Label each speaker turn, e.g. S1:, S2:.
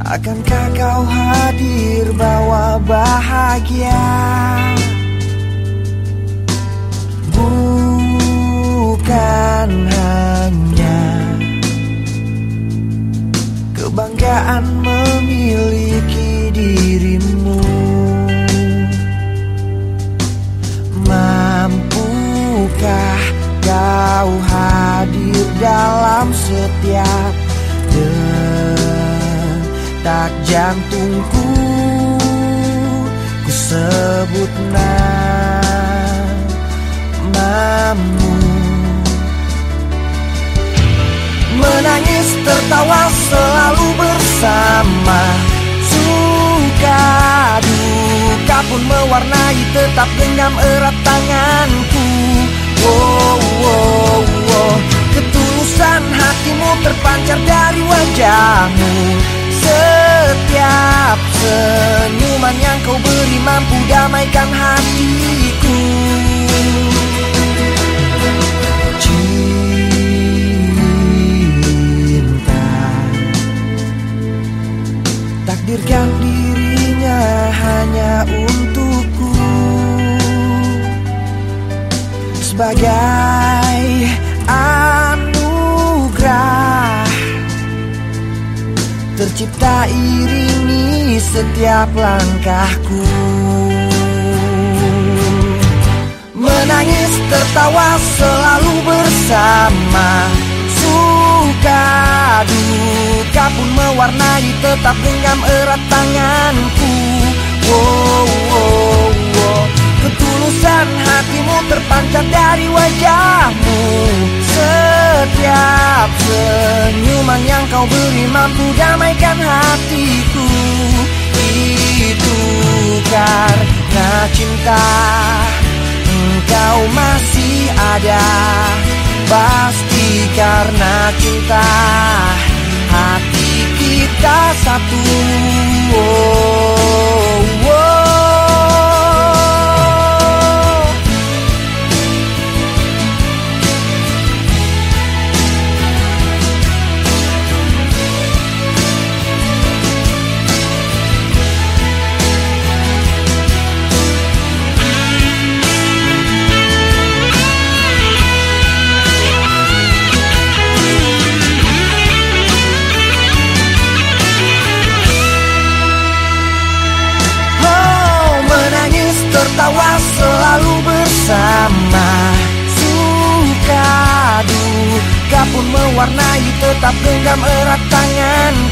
S1: Akankah kau hadir bawa bahagia? Bukan hanya kebanggaan memiliki dirimu. Mampukah kau hadir dalam setiap detak jantungku? Ku sebut namamu. Menangis tertawa selalu bersama, suka duka pun mewarnai, tetap genggam erat tanganku. Oh, oh, oh. Ketulusan hatimu terpancar dari wajahmu. Setiap senyuman yang kau beri mampu damaikan hatiku. Cinta takdirkan dirinya hanya untukku, sebagai anugerah tercipta iringi setiap langkahku. Menangis tertawa selalu bersama, suka duka pun mewarnai, tetap genggam erat tanganku. Oh, oh, oh. Ketulusan hatimu terpancar dari wajahmu. Setiap senyuman yang kau beri mampu damaikan hatiku. Itu karena cinta, engkau masih ada. Pasti karena cinta, hati kita satu. Oh, oh. Tertawa selalu bersama, suka duka pun mewarnai, tetap genggam erat tangan.